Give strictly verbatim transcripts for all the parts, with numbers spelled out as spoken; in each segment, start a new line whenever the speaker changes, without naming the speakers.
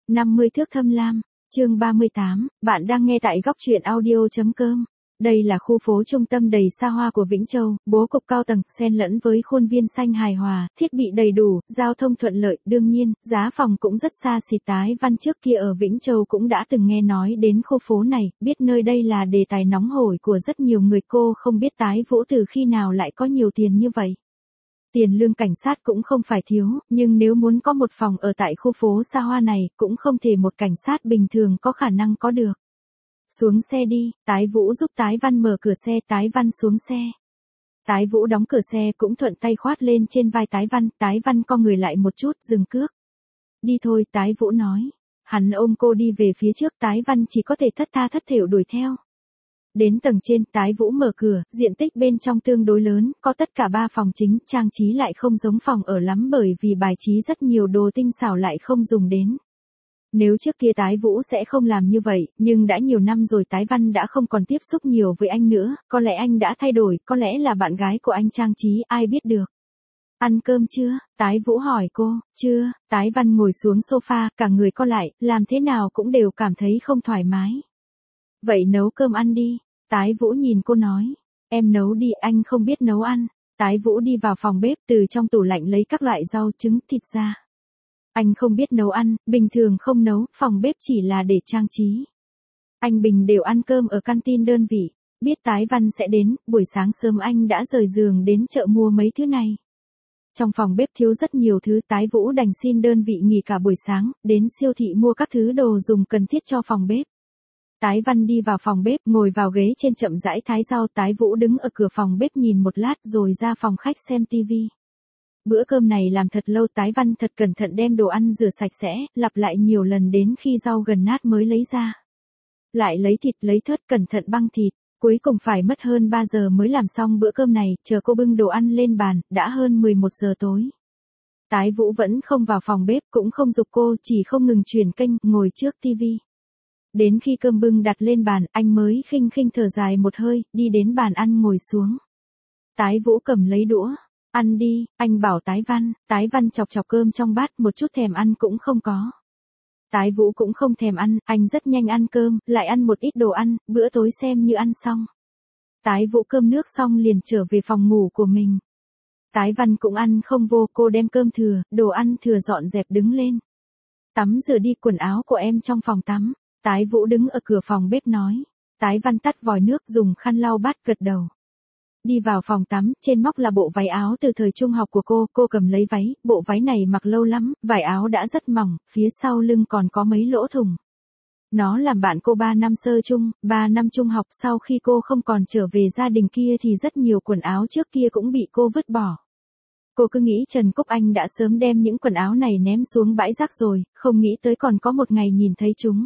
năm mươi thước thâm lam, chương ba mươi tám, bạn đang nghe tại góc truyện audio.com. Đây là khu phố trung tâm đầy xa hoa của Vĩnh Châu, bố cục cao tầng, xen lẫn với khuôn viên xanh hài hòa, thiết bị đầy đủ, giao thông thuận lợi, đương nhiên, giá phòng cũng rất xa xỉ. Tái Văn trước kia ở Vĩnh Châu cũng đã từng nghe nói đến khu phố này, biết nơi đây là đề tài nóng hổi của rất nhiều người. Cô không biết Tái Vũ từ khi nào lại có nhiều tiền như vậy. Tiền lương cảnh sát cũng không phải thiếu, nhưng nếu muốn có một phòng ở tại khu phố xa hoa này, cũng không thể một cảnh sát bình thường có khả năng có được. Xuống xe đi, Tái Vũ giúp Tái Văn mở cửa xe. Tái Văn xuống xe. Tái Vũ đóng cửa xe cũng thuận tay khoát lên trên vai Tái Văn. Tái Văn co người lại một chút, dừng cước. Đi thôi, Tái Vũ nói. Hắn ôm cô đi về phía trước. Tái Văn chỉ có thể thất tha thất thểu đuổi theo. Đến tầng trên, Tái Vũ mở cửa, diện tích bên trong tương đối lớn, có tất cả ba phòng chính, trang trí lại không giống phòng ở lắm bởi vì bài trí rất nhiều đồ tinh xảo lại không dùng đến. Nếu trước kia Tái Vũ sẽ không làm như vậy, nhưng đã nhiều năm rồi Tái Văn đã không còn tiếp xúc nhiều với anh nữa, có lẽ anh đã thay đổi, có lẽ là bạn gái của anh trang trí, ai biết được. Ăn cơm chưa? Tái Vũ hỏi cô. Chưa. Tái Văn ngồi xuống sofa, cả người co lại, làm thế nào cũng đều cảm thấy không thoải mái. Vậy nấu cơm ăn đi. Tái Vũ nhìn cô nói. Em nấu đi, anh không biết nấu ăn. Tái Vũ đi vào phòng bếp, từ trong tủ lạnh lấy các loại rau, trứng, thịt ra. Anh không biết nấu ăn, bình thường không nấu, phòng bếp chỉ là để trang trí. Anh bình đều ăn cơm ở canteen đơn vị. Biết Tái Văn sẽ đến, buổi sáng sớm anh đã rời giường đến chợ mua mấy thứ này. Trong phòng bếp thiếu rất nhiều thứ, Tái Vũ đành xin đơn vị nghỉ cả buổi sáng, đến siêu thị mua các thứ đồ dùng cần thiết cho phòng bếp. Tái Văn đi vào phòng bếp, ngồi vào ghế trên chậm rãi thái rau. Tái Vũ đứng ở cửa phòng bếp nhìn một lát rồi ra phòng khách xem tivi. Bữa cơm này làm thật lâu. Tái Văn thật cẩn thận đem đồ ăn rửa sạch sẽ, lặp lại nhiều lần đến khi rau gần nát mới lấy ra. Lại lấy thịt, lấy thớt, cẩn thận băng thịt. Cuối cùng phải mất hơn ba giờ mới làm xong bữa cơm này, chờ cô bưng đồ ăn lên bàn, đã hơn mười một giờ tối. Tái Vũ vẫn không vào phòng bếp, cũng không giục cô, chỉ không ngừng chuyển kênh, ngồi trước tivi. Đến khi cơm bưng đặt lên bàn, anh mới khinh khinh thở dài một hơi, đi đến bàn ăn ngồi xuống. Tái Vũ cầm lấy đũa. Ăn đi, anh bảo Tái Văn. Tái Văn chọc chọc cơm trong bát, một chút thèm ăn cũng không có. Tái Vũ cũng không thèm ăn, anh rất nhanh ăn cơm, lại ăn một ít đồ ăn, bữa tối xem như ăn xong. Tái Vũ cơm nước xong liền trở về phòng ngủ của mình. Tái Văn cũng ăn không vô, cô đem cơm thừa, đồ ăn thừa dọn dẹp đứng lên. Tắm rửa đi, quần áo của em trong phòng tắm. Tái Vũ đứng ở cửa phòng bếp nói. Tái Văn tắt vòi nước, dùng khăn lau bát, gật đầu. Đi vào phòng tắm, trên móc là bộ váy áo từ thời trung học của cô, cô cầm lấy váy, bộ váy này mặc lâu lắm, vải áo đã rất mỏng, phía sau lưng còn có mấy lỗ thủng. Nó làm bạn cô ba năm sơ trung, ba năm trung học, sau khi cô không còn trở về gia đình kia thì rất nhiều quần áo trước kia cũng bị cô vứt bỏ. Cô cứ nghĩ Trần Cúc Anh đã sớm đem những quần áo này ném xuống bãi rác rồi, không nghĩ tới còn có một ngày nhìn thấy chúng.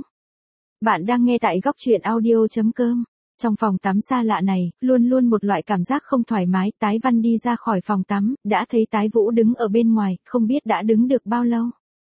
Bạn đang nghe tại góc truyện audio.com. Trong phòng tắm xa lạ này, luôn luôn một loại cảm giác không thoải mái. Tái Văn đi ra khỏi phòng tắm, đã thấy Tái Vũ đứng ở bên ngoài, không biết đã đứng được bao lâu.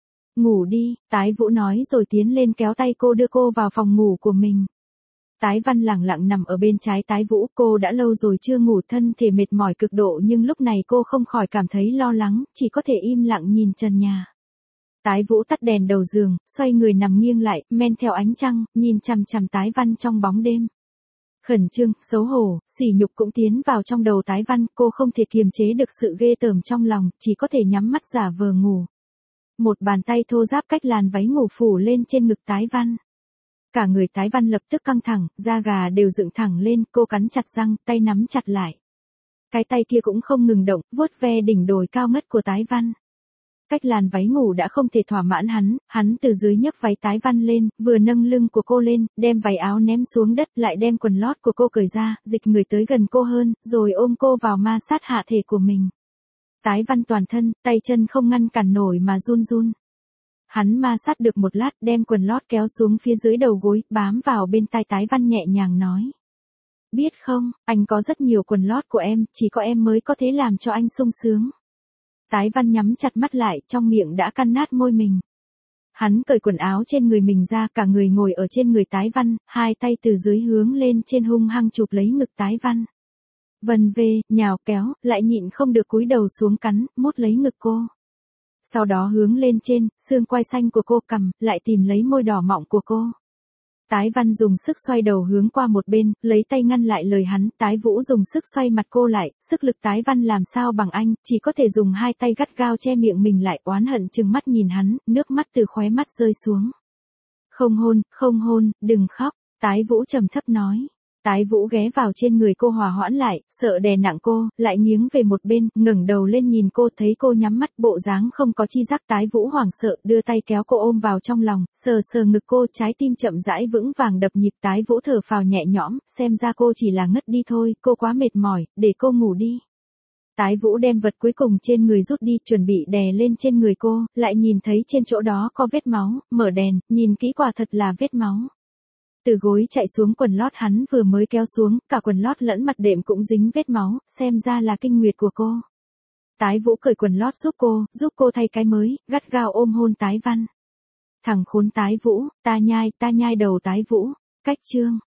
Ngủ đi, Tái Vũ nói rồi tiến lên kéo tay cô đưa cô vào phòng ngủ của mình. Tái Văn lẳng lặng nằm ở bên trái Tái Vũ, cô đã lâu rồi chưa ngủ, thân thể mệt mỏi cực độ nhưng lúc này cô không khỏi cảm thấy lo lắng, chỉ có thể im lặng nhìn trần nhà. Tái Vũ tắt đèn đầu giường, xoay người nằm nghiêng lại, men theo ánh trăng, nhìn chằm chằm Tái Văn trong bóng đêm. Khẩn trương, xấu hổ, sỉ nhục cũng tiến vào trong đầu Tái Văn, cô không thể kiềm chế được sự ghê tởm trong lòng, chỉ có thể nhắm mắt giả vờ ngủ. Một bàn tay thô ráp cách làn váy ngủ phủ lên trên ngực Tái Văn. Cả người Tái Văn lập tức căng thẳng, da gà đều dựng thẳng lên, cô cắn chặt răng, tay nắm chặt lại. Cái tay kia cũng không ngừng động, vuốt ve đỉnh đồi cao ngất của Tái Văn. Cách làn váy ngủ đã không thể thỏa mãn hắn, hắn từ dưới nhấc váy Tái Văn lên, vừa nâng lưng của cô lên, đem váy áo ném xuống đất, lại đem quần lót của cô cởi ra, dịch người tới gần cô hơn, rồi ôm cô vào ma sát hạ thể của mình. Tái Văn toàn thân, tay chân không ngăn cản nổi mà run run. Hắn ma sát được một lát, đem quần lót kéo xuống phía dưới đầu gối, bám vào bên tai Tái Văn nhẹ nhàng nói. Biết không, anh có rất nhiều quần lót của em, chỉ có em mới có thể làm cho anh sung sướng. Tái Văn nhắm chặt mắt lại, trong miệng đã căn nát môi mình. Hắn cởi quần áo trên người mình ra, cả người ngồi ở trên người Tái Văn, hai tay từ dưới hướng lên trên hung hăng chụp lấy ngực Tái Văn. Vần về, nhào kéo, lại nhịn không được cúi đầu xuống cắn, mút lấy ngực cô. Sau đó hướng lên trên, xương quai xanh của cô cầm, lại tìm lấy môi đỏ mọng của cô. Tái Văn dùng sức xoay đầu hướng qua một bên, lấy tay ngăn lại lời hắn, Tái Vũ dùng sức xoay mặt cô lại, sức lực Tái Văn làm sao bằng anh, chỉ có thể dùng hai tay gắt gao che miệng mình lại, oán hận chừng mắt nhìn hắn, nước mắt từ khóe mắt rơi xuống. Không hôn, không hôn, đừng khóc, Tái Vũ trầm thấp nói. Tái Vũ ghé vào trên người cô hòa hoãn lại, sợ đè nặng cô, lại nghiêng về một bên, ngẩng đầu lên nhìn cô, thấy cô nhắm mắt, bộ dáng không có chi giác. Tái Vũ hoảng sợ, đưa tay kéo cô ôm vào trong lòng, sờ sờ ngực cô, trái tim chậm rãi vững vàng đập nhịp. Tái Vũ thở phào nhẹ nhõm, xem ra cô chỉ là ngất đi thôi, cô quá mệt mỏi, để cô ngủ đi. Tái Vũ đem vật cuối cùng trên người rút đi, chuẩn bị đè lên trên người cô, lại nhìn thấy trên chỗ đó có vết máu, mở đèn, nhìn kỹ quả thật là vết máu. Từ gối chạy xuống quần lót hắn vừa mới kéo xuống, cả quần lót lẫn mặt đệm cũng dính vết máu, xem ra là kinh nguyệt của cô. Tái Vũ cởi quần lót giúp cô, giúp cô thay cái mới, gắt gao ôm hôn Tái Văn. Thằng khốn Tái Vũ, ta nhai, ta nhai đầu Tái Vũ, cách chương.